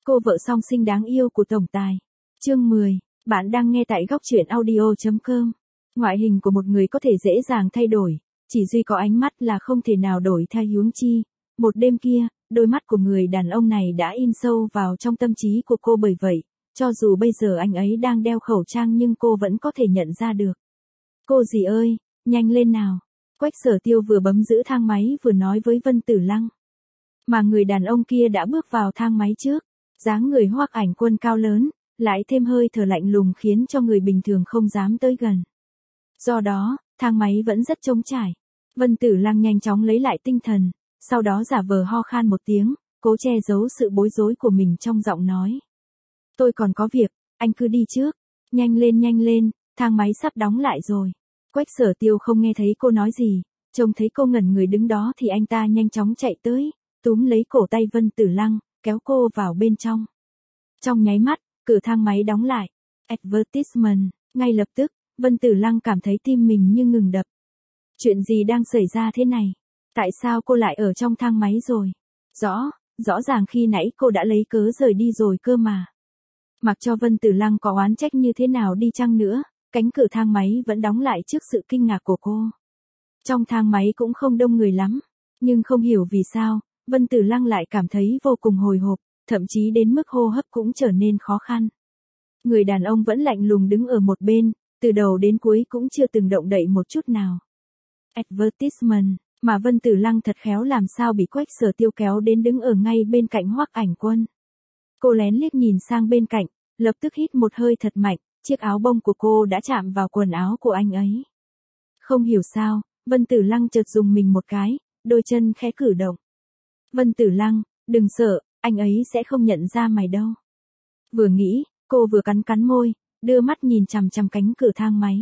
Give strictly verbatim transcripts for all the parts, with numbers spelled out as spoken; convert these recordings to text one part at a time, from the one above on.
Cô vợ song sinh đáng yêu của tổng tài. Chương mười. Bạn đang nghe tại góc truyện audio chấm com. Ngoại hình của một người có thể dễ dàng thay đổi, chỉ duy có ánh mắt là không thể nào đổi thay. Huống chi, một đêm kia, đôi mắt của người đàn ông này đã in sâu vào trong tâm trí của cô, bởi vậy, cho dù bây giờ anh ấy đang đeo khẩu trang nhưng cô vẫn có thể nhận ra được. Cô dì ơi, nhanh lên nào. Quách Sở Tiêu vừa bấm giữ thang máy vừa nói với Vân Tử Lăng. Mà người đàn ông kia đã bước vào thang máy trước, dáng người Hoắc Ảnh Quân cao lớn, lại thêm hơi thở lạnh lùng khiến cho người bình thường không dám tới gần. Do đó, thang máy vẫn rất trống trải. Vân Tử Lăng nhanh chóng lấy lại tinh thần, sau đó giả vờ ho khan một tiếng, cố che giấu sự bối rối của mình trong giọng nói. Tôi còn có việc, anh cứ đi trước. Nhanh lên nhanh lên, thang máy sắp đóng lại rồi. Quách Sở Tiêu không nghe thấy cô nói gì, trông thấy cô ngẩn người đứng đó thì anh ta nhanh chóng chạy tới, túm lấy cổ tay Vân Tử Lăng, kéo cô vào bên trong. Trong nháy mắt, cửa thang máy đóng lại. Advertisement, ngay lập tức, Vân Tử Lăng cảm thấy tim mình như ngừng đập. Chuyện gì đang xảy ra thế này? Tại sao cô lại ở trong thang máy rồi? Rõ, rõ ràng khi nãy cô đã lấy cớ rời đi rồi cơ mà. Mặc cho Vân Tử Lăng có oán trách như thế nào đi chăng nữa, cánh cửa thang máy vẫn đóng lại trước sự kinh ngạc của cô. Trong thang máy cũng không đông người lắm, nhưng không hiểu vì sao, Vân Tử Lăng lại cảm thấy vô cùng hồi hộp, thậm chí đến mức hô hấp cũng trở nên khó khăn. Người đàn ông vẫn lạnh lùng đứng ở một bên, từ đầu đến cuối cũng chưa từng động đậy một chút nào. Advertisement, mà Vân Tử Lăng thật khéo làm sao bị Quách Sở Tiêu kéo đến đứng ở ngay bên cạnh Hoắc Ảnh Quân. Cô lén liếc nhìn sang bên cạnh, lập tức hít một hơi thật mạnh, chiếc áo bông của cô đã chạm vào quần áo của anh ấy. Không hiểu sao, Vân Tử Lăng chợt dùng mình một cái, đôi chân khẽ cử động. Vân Tử Lăng, đừng sợ, anh ấy sẽ không nhận ra mày đâu. Vừa nghĩ, cô vừa cắn cắn môi, đưa mắt nhìn chằm chằm cánh cửa thang máy.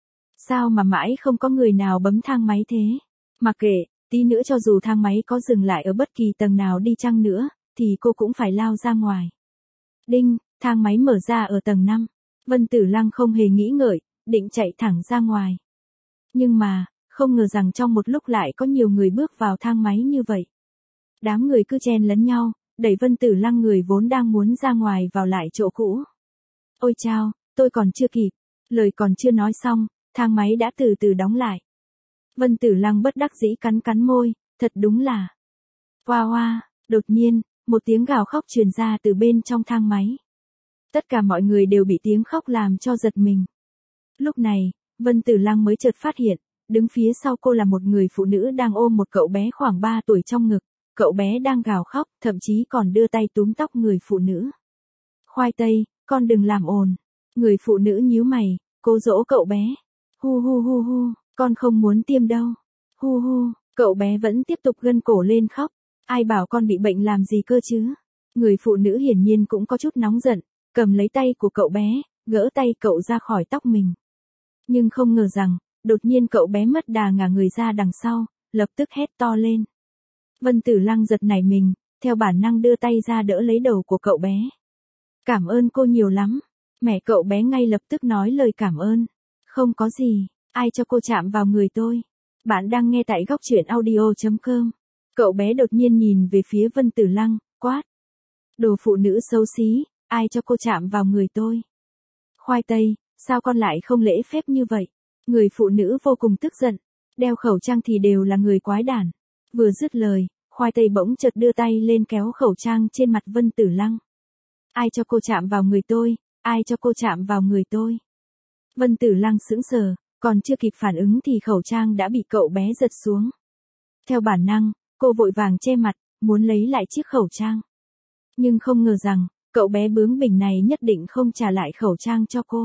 Sao mà mãi không có người nào bấm thang máy thế? Mặc kệ, tí nữa cho dù thang máy có dừng lại ở bất kỳ tầng nào đi chăng nữa, thì cô cũng phải lao ra ngoài. Đinh, thang máy mở ra ở tầng năm. Vân Tử Lăng không hề nghĩ ngợi, định chạy thẳng ra ngoài. Nhưng mà, không ngờ rằng trong một lúc lại có nhiều người bước vào thang máy như vậy. Đám người cứ chen lấn nhau, đẩy Vân Tử Lăng người vốn đang muốn ra ngoài vào lại chỗ cũ. Ôi chao, tôi còn chưa kịp. Lời còn chưa nói xong, thang máy đã từ từ đóng lại. Vân Tử Lăng bất đắc dĩ cắn cắn môi, thật đúng là. Hoa hoa, đột nhiên, một tiếng gào khóc truyền ra từ bên trong thang máy. Tất cả mọi người đều bị tiếng khóc làm cho giật mình. Lúc này, Vân Tử Lăng mới chợt phát hiện, đứng phía sau cô là một người phụ nữ đang ôm một cậu bé khoảng ba tuổi trong ngực. Cậu bé đang gào khóc, thậm chí còn đưa tay túm tóc người phụ nữ. Khoai tây, con đừng làm ồn. Người phụ nữ nhíu mày, cố dỗ cậu bé. Hu hu hu hu, con không muốn tiêm đâu. Hu hu, cậu bé vẫn tiếp tục gân cổ lên khóc. Ai bảo con bị bệnh làm gì cơ chứ? Người phụ nữ hiển nhiên cũng có chút nóng giận, cầm lấy tay của cậu bé, gỡ tay cậu ra khỏi tóc mình. Nhưng không ngờ rằng, đột nhiên cậu bé mất đà ngả người ra đằng sau, lập tức hét to lên. Vân Tử Lăng giật nảy mình, theo bản năng đưa tay ra đỡ lấy đầu của cậu bé. Cảm ơn cô nhiều lắm. Mẹ cậu bé ngay lập tức nói lời cảm ơn. Không có gì, ai cho cô chạm vào người tôi. Bạn đang nghe tại góc truyện audio chấm com. Cậu bé đột nhiên nhìn về phía Vân Tử Lăng, quát. Đồ phụ nữ xấu xí, ai cho cô chạm vào người tôi. Khoai tây, sao con lại không lễ phép như vậy? Người phụ nữ vô cùng tức giận. Đeo khẩu trang thì đều là người quái đản. Vừa dứt lời, Khoai tây bỗng chợt đưa tay lên kéo khẩu trang trên mặt Vân Tử Lăng. Ai cho cô chạm vào người tôi, ai cho cô chạm vào người tôi. Vân Tử Lăng sững sờ, còn chưa kịp phản ứng thì khẩu trang đã bị cậu bé giật xuống. Theo bản năng, cô vội vàng che mặt, muốn lấy lại chiếc khẩu trang. Nhưng không ngờ rằng, cậu bé bướng bỉnh này nhất định không trả lại khẩu trang cho cô.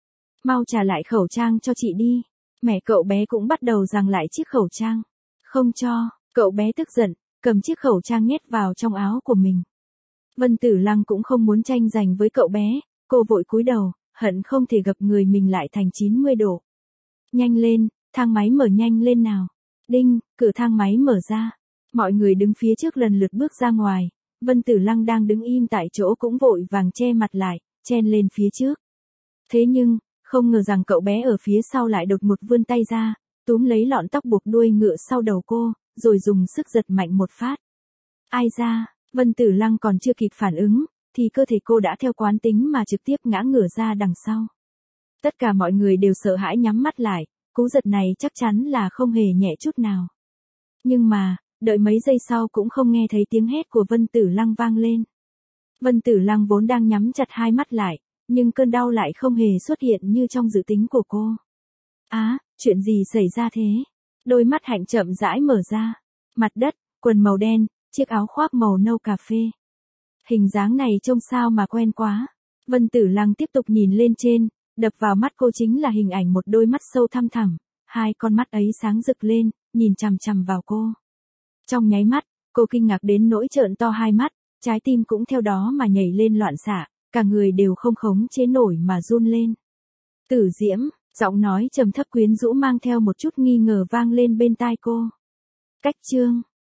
Mau trả lại khẩu trang cho chị đi. Mẹ cậu bé cũng bắt đầu giằng lại chiếc khẩu trang. Không cho. Cậu bé tức giận, cầm chiếc khẩu trang nhét vào trong áo của mình. Vân Tử Lăng cũng không muốn tranh giành với cậu bé, cô vội cúi đầu, hận không thể gập người mình lại thành chín mươi độ. Nhanh lên, thang máy mở nhanh lên nào. Đinh, cửa thang máy mở ra. Mọi người đứng phía trước lần lượt bước ra ngoài, Vân Tử Lăng đang đứng im tại chỗ cũng vội vàng che mặt lại, chen lên phía trước. Thế nhưng, không ngờ rằng cậu bé ở phía sau lại đột ngột vươn tay ra, túm lấy lọn tóc buộc đuôi ngựa sau đầu cô, rồi dùng sức giật mạnh một phát. Ai ra, Vân Tử Lăng còn chưa kịp phản ứng, thì cơ thể cô đã theo quán tính mà trực tiếp ngã ngửa ra đằng sau. Tất cả mọi người đều sợ hãi nhắm mắt lại, cú giật này chắc chắn là không hề nhẹ chút nào. Nhưng mà, đợi mấy giây sau cũng không nghe thấy tiếng hét của Vân Tử Lăng vang lên. Vân Tử Lăng vốn đang nhắm chặt hai mắt lại, nhưng cơn đau lại không hề xuất hiện như trong dự tính của cô. Á, chuyện gì xảy ra thế? Đôi mắt Hạnh chậm rãi mở ra. Mặt đất, quần màu đen, chiếc áo khoác màu nâu cà phê. Hình dáng này trông sao mà quen quá. Vân Tử Lăng tiếp tục nhìn lên trên, đập vào mắt cô chính là hình ảnh một đôi mắt sâu thăm thẳm, hai con mắt ấy sáng rực lên, nhìn chằm chằm vào cô. Trong nháy mắt, cô kinh ngạc đến nỗi trợn to hai mắt, trái tim cũng theo đó mà nhảy lên loạn xạ, cả người đều không khống chế nổi mà run lên. Tử Diễm, giọng nói trầm thấp quyến rũ mang theo một chút nghi ngờ vang lên bên tai cô. Cách chương